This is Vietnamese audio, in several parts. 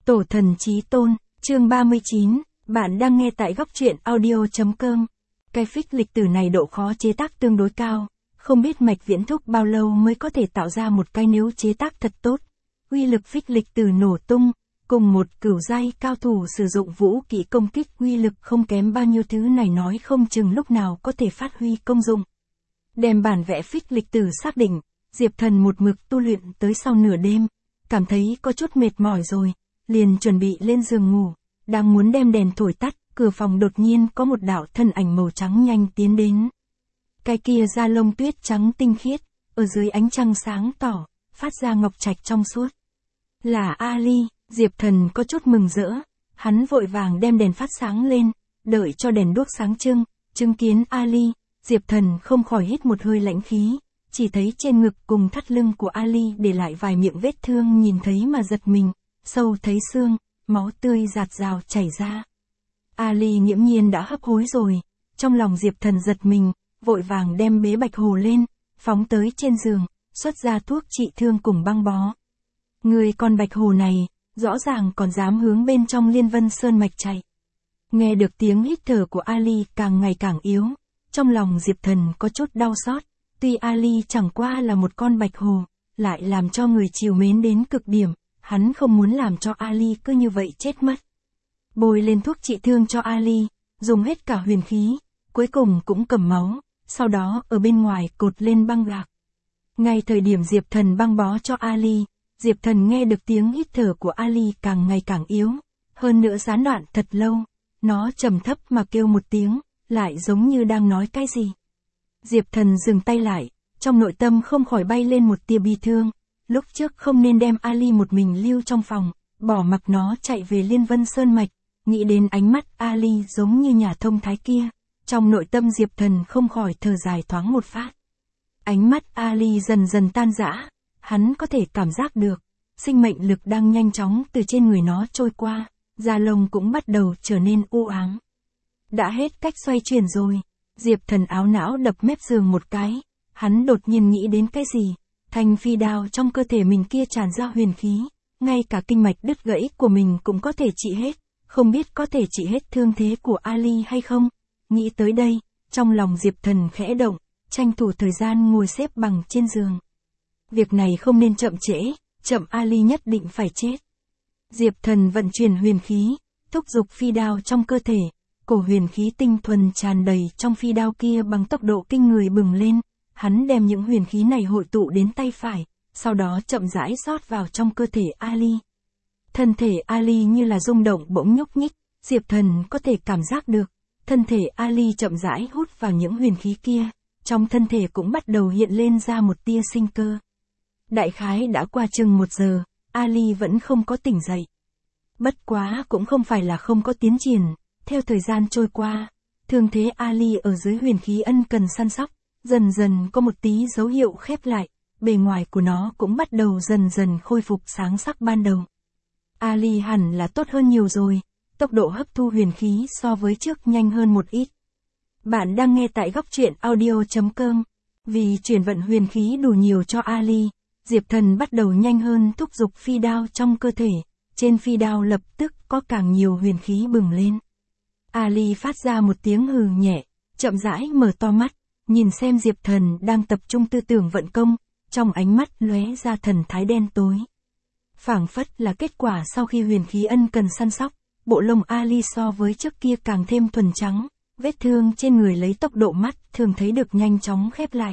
Tổ thần chí tôn, chương 39, bạn đang nghe tại góc truyện audio.com. Cái phích lịch tử này độ khó chế tác tương đối cao, không biết Mạch Viễn Thúc bao lâu mới có thể tạo ra một cái nếu chế tác thật tốt. Uy lực phích lịch tử nổ tung, cùng một cửu giai cao thủ sử dụng vũ kỹ công kích uy lực không kém bao nhiêu thứ này nói không chừng lúc nào có thể phát huy công dụng. Đem bản vẽ phích lịch tử xác định, Diệp Thần một mực tu luyện tới sau nửa đêm, cảm thấy có chút mệt mỏi rồi, liền chuẩn bị lên giường ngủ, đang muốn đem đèn thổi tắt, cửa phòng đột nhiên có một đạo thân ảnh màu trắng nhanh tiến đến. Cái kia da lông tuyết trắng tinh khiết, ở dưới ánh trăng sáng tỏ, phát ra ngọc trạch trong suốt. Là Ali, Diệp Thần có chút mừng rỡ, hắn vội vàng đem đèn phát sáng lên, đợi cho đèn đuốc sáng chứng kiến Ali, Diệp Thần không khỏi hít một hơi lãnh khí, chỉ thấy trên ngực cùng thắt lưng của Ali để lại vài miệng vết thương nhìn thấy mà giật mình, sâu thấy xương, máu tươi rạt rào chảy ra. Ali nghiễm nhiên đã hấp hối rồi, trong lòng Diệp Thần giật mình, vội vàng đem bế bạch hồ lên, phóng tới trên giường, xuất ra thuốc trị thương cùng băng bó. Người con bạch hồ này, rõ ràng còn dám hướng bên trong Liên Vân Sơn mạch chạy. Nghe được tiếng hít thở của Ali càng ngày càng yếu, trong lòng Diệp Thần có chút đau xót, tuy Ali chẳng qua là một con bạch hồ, lại làm cho người trìu mến đến cực điểm, hắn không muốn làm cho Ali cứ như vậy chết mất. Bôi lên thuốc trị thương cho Ali, dùng hết cả huyền khí, cuối cùng cũng cầm máu, sau đó ở bên ngoài cột lên băng gạc. Ngay thời điểm Diệp Thần băng bó cho Ali, Diệp Thần nghe được tiếng hít thở của Ali càng ngày càng yếu, hơn nữa gián đoạn thật lâu, nó trầm thấp mà kêu một tiếng, lại giống như đang nói cái gì. Diệp Thần dừng tay lại, trong nội tâm không khỏi bay lên một tia bi thương, lúc trước không nên đem Ali một mình lưu trong phòng, bỏ mặc nó chạy về Liên Vân Sơn mạch, nghĩ đến ánh mắt Ali giống như nhà thông thái kia, trong nội tâm Diệp Thần không khỏi thở dài thoáng một phát. Ánh mắt Ali dần dần tan rã, hắn có thể cảm giác được, sinh mệnh lực đang nhanh chóng từ trên người nó trôi qua, da lông cũng bắt đầu trở nên u ám. Đã hết cách xoay chuyển rồi, Diệp Thần áo não đập mép giường một cái, hắn đột nhiên nghĩ đến cái gì, thanh phi đao trong cơ thể mình kia tràn ra huyền khí, ngay cả kinh mạch đứt gãy của mình cũng có thể trị hết, không biết có thể trị hết thương thế của Ali hay không. Nghĩ tới đây, trong lòng Diệp Thần khẽ động, tranh thủ thời gian ngồi xếp bằng trên giường. Việc này không nên chậm trễ, chậm Ali nhất định phải chết. Diệp Thần vận chuyển huyền khí, thúc giục phi đao trong cơ thể, cổ huyền khí tinh thuần tràn đầy trong phi đao kia bằng tốc độ kinh người bừng lên, hắn đem những huyền khí này hội tụ đến tay phải, sau đó chậm rãi rót vào trong cơ thể Ali. Thân thể Ali như là rung động bỗng nhúc nhích, Diệp Thần có thể cảm giác được, thân thể Ali chậm rãi hút vào những huyền khí kia, trong thân thể cũng bắt đầu hiện lên ra một tia sinh cơ. Đại khái đã qua chừng 1 giờ, Ali vẫn không có tỉnh dậy. Bất quá cũng không phải là không có tiến triển, theo thời gian trôi qua, thương thế Ali ở dưới huyền khí ân cần săn sóc, dần dần có một tí dấu hiệu khép lại, bề ngoài của nó cũng bắt đầu dần dần khôi phục sáng sắc ban đầu. Ali hẳn là tốt hơn nhiều rồi, tốc độ hấp thu huyền khí so với trước nhanh hơn một ít. Bạn đang nghe tại góc truyện audio.com, vì chuyển vận huyền khí đủ nhiều cho Ali, Diệp Thần bắt đầu nhanh hơn thúc giục phi đao trong cơ thể, trên phi đao lập tức có càng nhiều huyền khí bừng lên. Ali phát ra một tiếng hừ nhẹ, chậm rãi mở to mắt, nhìn xem Diệp Thần đang tập trung tư tưởng vận công, trong ánh mắt lóe ra thần thái đen tối. Phảng phất là kết quả sau khi huyền khí ân cần săn sóc, bộ lông Ali so với trước kia càng thêm thuần trắng, vết thương trên người lấy tốc độ mắt thường thấy được nhanh chóng khép lại.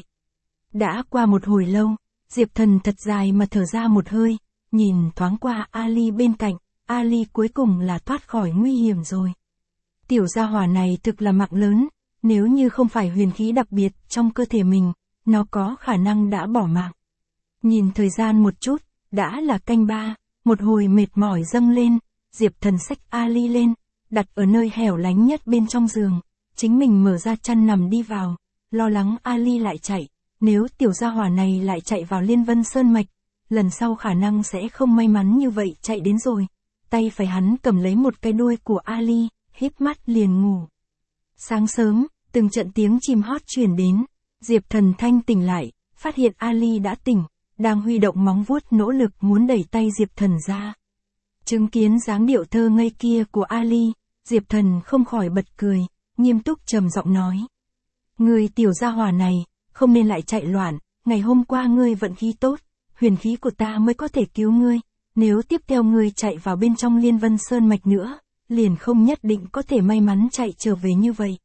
Đã qua một hồi lâu, Diệp Thần thật dài mà thở ra một hơi, nhìn thoáng qua Ali bên cạnh, Ali cuối cùng là thoát khỏi nguy hiểm rồi. Tiểu gia hỏa này thực là mạng lớn, nếu như không phải huyền khí đặc biệt trong cơ thể mình, nó có khả năng đã bỏ mạng. Nhìn thời gian một chút, đã là canh 3, một hồi mệt mỏi dâng lên, Diệp Thần xách Ali lên, đặt ở nơi hẻo lánh nhất bên trong giường, chính mình mở ra chăn nằm đi vào, lo lắng Ali lại chạy, nếu tiểu gia hỏa này lại chạy vào Liên Vân Sơn mạch, lần sau khả năng sẽ không may mắn như vậy chạy đến rồi. Tay phải hắn cầm lấy một cái đuôi của Ali, híp mắt liền ngủ. Sáng sớm, từng trận tiếng chim hót truyền đến, Diệp Thần thanh tỉnh lại, phát hiện Ali đã tỉnh, đang huy động móng vuốt nỗ lực muốn đẩy tay Diệp Thần ra. Chứng kiến dáng điệu thơ ngây kia của Ali, Diệp Thần không khỏi bật cười, nghiêm túc trầm giọng nói. Ngươi tiểu gia hỏa này, không nên lại chạy loạn, ngày hôm qua ngươi vận khí tốt, huyền khí của ta mới có thể cứu ngươi, nếu tiếp theo ngươi chạy vào bên trong Liên Vân Sơn mạch nữa, liền không nhất định có thể may mắn chạy trở về như vậy.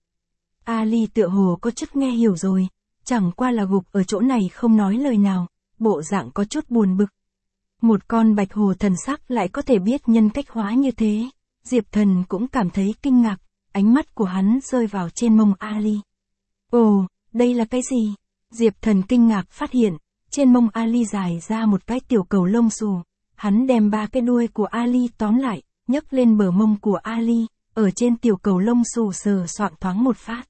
Ali tựa hồ có chút nghe hiểu rồi, chẳng qua là gục ở chỗ này không nói lời nào, bộ dạng có chút buồn bực. Một con bạch hồ thần sắc lại có thể biết nhân cách hóa như thế, Diệp Thần cũng cảm thấy kinh ngạc, ánh mắt của hắn rơi vào trên mông Ali. Ồ, đây là cái gì? Diệp Thần kinh ngạc phát hiện, trên mông Ali dài ra một cái tiểu cầu lông xù, hắn đem 3 cái đuôi của Ali tóm lại, nhấc lên bờ mông của Ali, ở trên tiểu cầu lông xù sờ soạng thoáng một phát.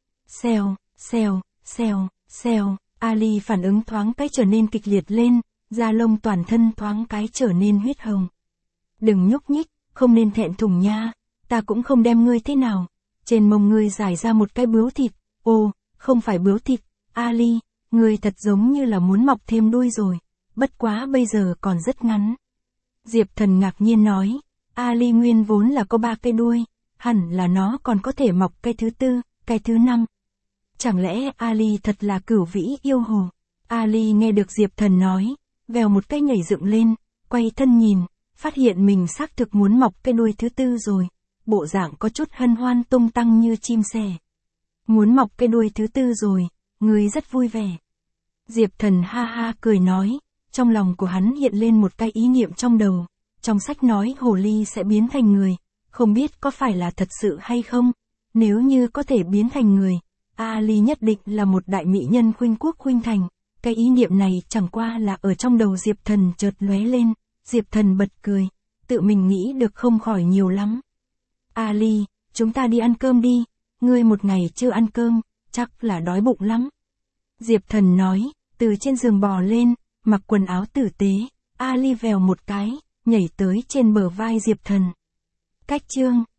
Xèo, xèo, xèo, xèo, Ali phản ứng thoáng cái trở nên kịch liệt lên, da lông toàn thân thoáng cái trở nên huyết hồng. Đừng nhúc nhích, không nên thẹn thùng nha, ta cũng không đem ngươi thế nào. Trên mông ngươi dài ra một cái bướu thịt, ô, không phải bướu thịt, Ali, ngươi thật giống như là muốn mọc thêm đuôi rồi, bất quá bây giờ còn rất ngắn. Diệp Thần ngạc nhiên nói, Ali nguyên vốn là có 3 cái đuôi, hẳn là nó còn có thể mọc cái thứ 4, cái thứ 5. Chẳng lẽ Ali thật là cửu vĩ yêu hồ? Ali nghe được Diệp Thần nói, vèo một cái nhảy dựng lên, quay thân nhìn, phát hiện mình xác thực muốn mọc cái đuôi thứ 4 rồi, bộ dạng có chút hân hoan tung tăng như chim sẻ. Muốn mọc cái đuôi thứ 4 rồi, ngươi rất vui vẻ. Diệp Thần ha ha cười nói, trong lòng của hắn hiện lên một cái ý niệm trong đầu, trong sách nói hồ ly sẽ biến thành người, không biết có phải là thật sự hay không, nếu như có thể biến thành người, Ali nhất định là một đại mỹ nhân khuynh quốc khuynh thành. Cái ý niệm này chẳng qua là ở trong đầu Diệp Thần chợt lóe lên, Diệp Thần bật cười, tự mình nghĩ được không khỏi nhiều lắm. Ali, chúng ta đi ăn cơm đi, ngươi một ngày chưa ăn cơm, chắc là đói bụng lắm. Diệp Thần nói, từ trên giường bò lên, mặc quần áo tử tế, Ali vèo một cái, nhảy tới trên bờ vai Diệp Thần. Cách chương